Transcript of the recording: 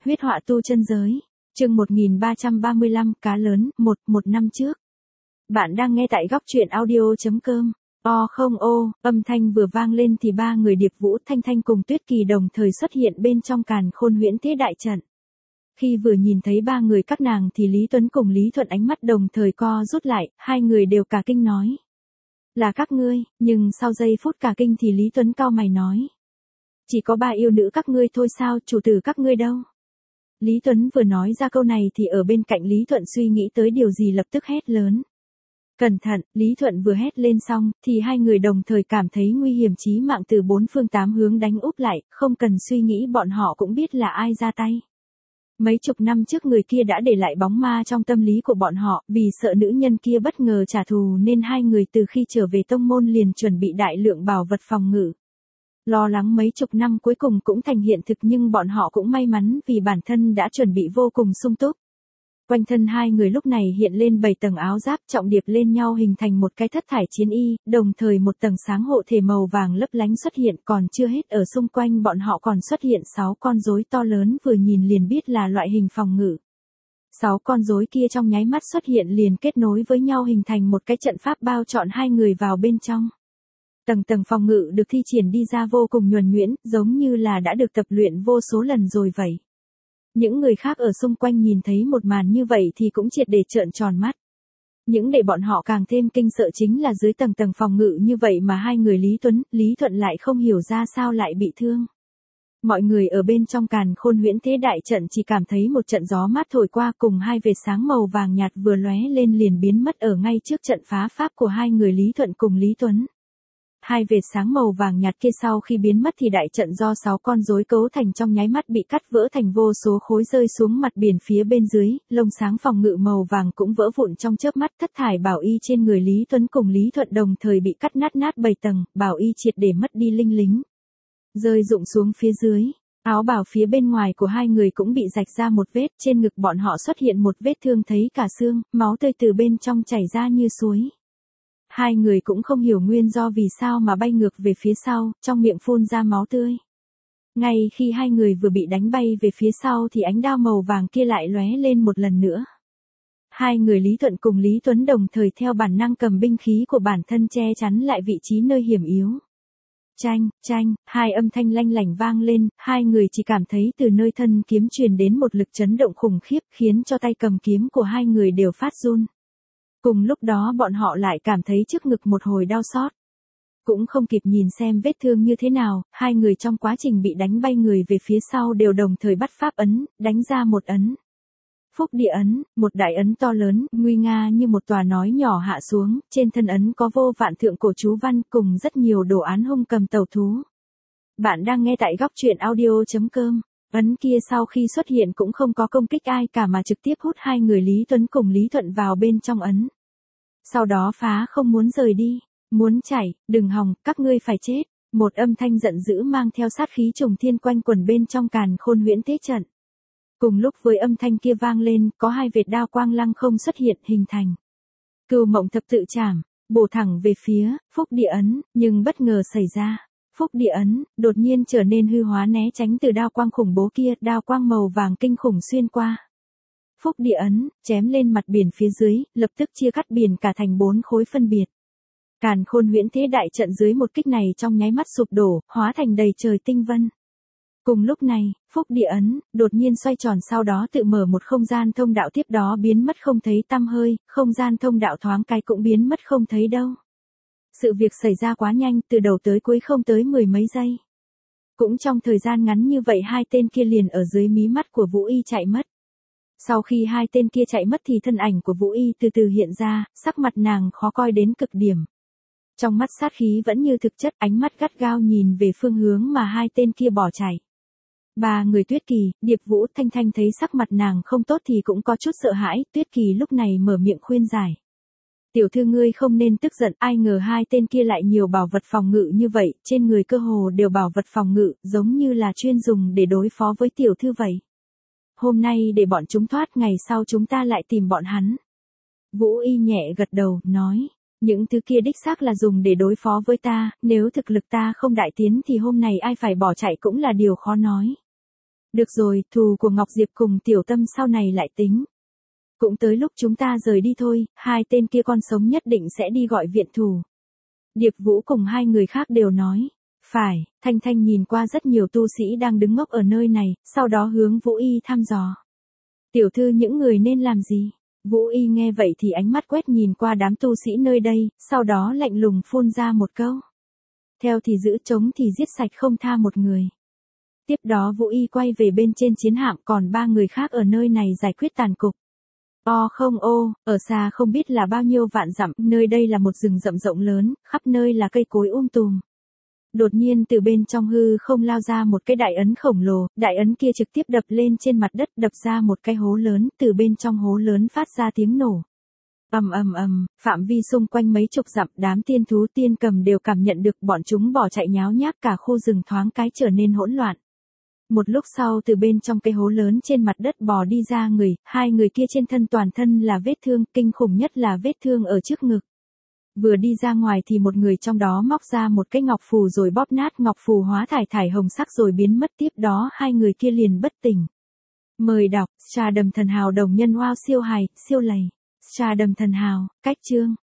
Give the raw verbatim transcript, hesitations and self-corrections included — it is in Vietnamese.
huyết họa tu chân giới. Chương một nghìn ba trăm ba mươi lăm, cá lớn, một, một năm trước. Bạn đang nghe tại góc truyện audio chấm com. O không ô, âm thanh vừa vang lên thì ba người Điệp Vũ, Thanh Thanh cùng Tuyết Kỳ đồng thời xuất hiện bên trong càn khôn huyễn thế đại trận. Khi vừa nhìn thấy ba người các nàng thì Lý Tuấn cùng Lý Thuận ánh mắt đồng thời co rút lại, hai người đều cả kinh nói. Là các ngươi, nhưng sau giây phút cả kinh thì Lý Tuấn cau mày nói. Chỉ có ba yêu nữ các ngươi thôi sao, chủ tử các ngươi đâu? Lý Tuấn vừa nói ra câu này thì ở bên cạnh Lý Thuận suy nghĩ tới điều gì lập tức hét lớn. Cẩn thận, Lý Thuận vừa hét lên xong, thì hai người đồng thời cảm thấy nguy hiểm chí mạng từ bốn phương tám hướng đánh úp lại, không cần suy nghĩ bọn họ cũng biết là ai ra tay. Mấy chục năm trước người kia đã để lại bóng ma trong tâm lý của bọn họ, vì sợ nữ nhân kia bất ngờ trả thù nên hai người từ khi trở về tông môn liền chuẩn bị đại lượng bảo vật phòng ngự. Lo lắng mấy chục năm cuối cùng cũng thành hiện thực nhưng bọn họ cũng may mắn vì bản thân đã chuẩn bị vô cùng sung túc. Quanh thân hai người lúc này hiện lên bảy tầng áo giáp trọng điệp lên nhau hình thành một cái thất thải chiến y, đồng thời một tầng sáng hộ thể màu vàng lấp lánh xuất hiện, còn chưa hết ở xung quanh bọn họ còn xuất hiện sáu con rối to lớn vừa nhìn liền biết là loại hình phòng ngự. Sáu con rối kia trong nháy mắt xuất hiện liền kết nối với nhau hình thành một cái trận pháp bao trọn hai người vào bên trong. Tầng tầng phòng ngự được thi triển đi ra vô cùng nhuần nhuyễn, giống như là đã được tập luyện vô số lần rồi vậy. Những người khác ở xung quanh nhìn thấy một màn như vậy thì cũng triệt để trợn tròn mắt. Những để bọn họ càng thêm kinh sợ chính là dưới tầng tầng phòng ngự như vậy mà hai người Lý Tuấn, Lý Thuận lại không hiểu ra sao lại bị thương. Mọi người ở bên trong càn khôn huyễn thế đại trận chỉ cảm thấy một trận gió mát thổi qua cùng hai vệt sáng màu vàng nhạt vừa lóe lên liền biến mất ở ngay trước trận phá pháp của hai người Lý Thuận cùng Lý Tuấn. Hai vệt sáng màu vàng nhạt kia sau khi biến mất thì đại trận do sáu con rối cấu thành trong nháy mắt bị cắt vỡ thành vô số khối rơi xuống mặt biển phía bên dưới, lông sáng phòng ngự màu vàng cũng vỡ vụn trong chớp mắt, thất thải bảo y trên người Lý Tuấn cùng Lý Thuận đồng thời bị cắt nát nát bảy tầng, bảo y triệt để mất đi linh lính. Rơi rụng xuống phía dưới, áo bào phía bên ngoài của hai người cũng bị rạch ra một vết, trên ngực bọn họ xuất hiện một vết thương thấy cả xương, máu tươi từ bên trong chảy ra như suối. Hai người cũng không hiểu nguyên do vì sao mà bay ngược về phía sau, trong miệng phun ra máu tươi. Ngay khi hai người vừa bị đánh bay về phía sau thì ánh đao màu vàng kia lại lóe lên một lần nữa. Hai người Lý Thuận cùng Lý Tuấn đồng thời theo bản năng cầm binh khí của bản thân che chắn lại vị trí nơi hiểm yếu. Chanh, chanh, hai âm thanh lanh lảnh vang lên, hai người chỉ cảm thấy từ nơi thân kiếm truyền đến một lực chấn động khủng khiếp khiến cho tay cầm kiếm của hai người đều phát run. Cùng lúc đó bọn họ lại cảm thấy trước ngực một hồi đau xót. Cũng không kịp nhìn xem vết thương như thế nào, hai người trong quá trình bị đánh bay người về phía sau đều đồng thời bắt pháp ấn, đánh ra một ấn. Phúc địa ấn, một đại ấn to lớn, nguy nga như một tòa nói nhỏ hạ xuống, trên thân ấn có vô vạn thượng cổ chú văn cùng rất nhiều đồ án hung cầm tẩu thú. Bạn đang nghe tại góc truyện audio chấm com. Ấn kia sau khi xuất hiện cũng không có công kích ai cả mà trực tiếp hút hai người Lý Tuấn cùng Lý Thuận vào bên trong ấn. Sau đó phá không muốn rời đi, muốn chạy, đừng hòng, các ngươi phải chết. Một âm thanh giận dữ mang theo sát khí trùng thiên quanh quẩn bên trong càn khôn huyễn thế trận. Cùng lúc với âm thanh kia vang lên, có hai vệt đao quang lăng không xuất hiện hình thành. Cừu mộng thập tự trảm, bổ thẳng về phía, phúc địa ấn, nhưng bất ngờ xảy ra. Phúc địa ấn, đột nhiên trở nên hư hóa né tránh từ đao quang khủng bố kia, đao quang màu vàng kinh khủng xuyên qua. Phúc địa ấn, chém lên mặt biển phía dưới, lập tức chia cắt biển cả thành bốn khối phân biệt. Càn khôn huyễn thế đại trận dưới một kích này trong nháy mắt sụp đổ, hóa thành đầy trời tinh vân. Cùng lúc này, phúc địa ấn, đột nhiên xoay tròn sau đó tự mở một không gian thông đạo tiếp đó biến mất không thấy tăm hơi, không gian thông đạo thoáng cái cũng biến mất không thấy đâu. Sự việc xảy ra quá nhanh, từ đầu tới cuối không tới mười mấy giây. Cũng trong thời gian ngắn như vậy hai tên kia liền ở dưới mí mắt của Vũ Y chạy mất. Sau khi hai tên kia chạy mất thì thân ảnh của Vũ Y từ từ hiện ra, sắc mặt nàng khó coi đến cực điểm. Trong mắt sát khí vẫn như thực chất, ánh mắt gắt gao nhìn về phương hướng mà hai tên kia bỏ chạy. Ba người Tuyết Kỳ, Điệp Vũ, Thanh Thanh thấy sắc mặt nàng không tốt thì cũng có chút sợ hãi, Tuyết Kỳ lúc này mở miệng khuyên giải. Tiểu thư ngươi không nên tức giận, ai ngờ hai tên kia lại nhiều bảo vật phòng ngự như vậy, trên người cơ hồ đều bảo vật phòng ngự, giống như là chuyên dùng để đối phó với tiểu thư vậy. Hôm nay để bọn chúng thoát, ngày sau chúng ta lại tìm bọn hắn. Vũ Y nhẹ gật đầu, nói, những thứ kia đích xác là dùng để đối phó với ta, nếu thực lực ta không đại tiến thì hôm nay ai phải bỏ chạy cũng là điều khó nói. Được rồi, thù của Ngọc Diệp cùng Tiểu Tâm sau này lại tính. Cũng tới lúc chúng ta rời đi thôi, hai tên kia con sống nhất định sẽ đi gọi viện thù. Điệp Vũ cùng hai người khác đều nói. Phải, Thanh Thanh nhìn qua rất nhiều tu sĩ đang đứng ngốc ở nơi này, sau đó hướng Vũ Y thăm dò. Tiểu thư những người nên làm gì? Vũ Y nghe vậy thì ánh mắt quét nhìn qua đám tu sĩ nơi đây, sau đó lạnh lùng phun ra một câu. Theo thì giữ, chống thì giết sạch không tha một người. Tiếp đó Vũ Y quay về bên trên chiến hạm, còn ba người khác ở nơi này giải quyết tàn cục. O không ô, ở xa không biết là bao nhiêu vạn dặm, nơi đây là một rừng rậm rộng lớn, khắp nơi là cây cối um tùm. Đột nhiên từ bên trong hư không lao ra một cái đại ấn khổng lồ, đại ấn kia trực tiếp đập lên trên mặt đất, đập ra một cái hố lớn, từ bên trong hố lớn phát ra tiếng nổ. Ầm ầm ầm, phạm vi xung quanh mấy chục dặm, đám tiên thú tiên cầm đều cảm nhận được, bọn chúng bỏ chạy nháo nhác, cả khu rừng thoáng cái trở nên hỗn loạn. Một lúc sau từ bên trong cái hố lớn trên mặt đất bò đi ra người, hai người kia trên thân toàn thân là vết thương, kinh khủng nhất là vết thương ở trước ngực. Vừa đi ra ngoài thì một người trong đó móc ra một cái ngọc phù rồi bóp nát, ngọc phù hóa thải thải hồng sắc rồi biến mất, tiếp đó hai người kia liền bất tỉnh. Mời đọc, Trà Đầm Thần Hào đồng nhân wow siêu hài, siêu lầy. Trà Đầm Thần Hào, cách chương.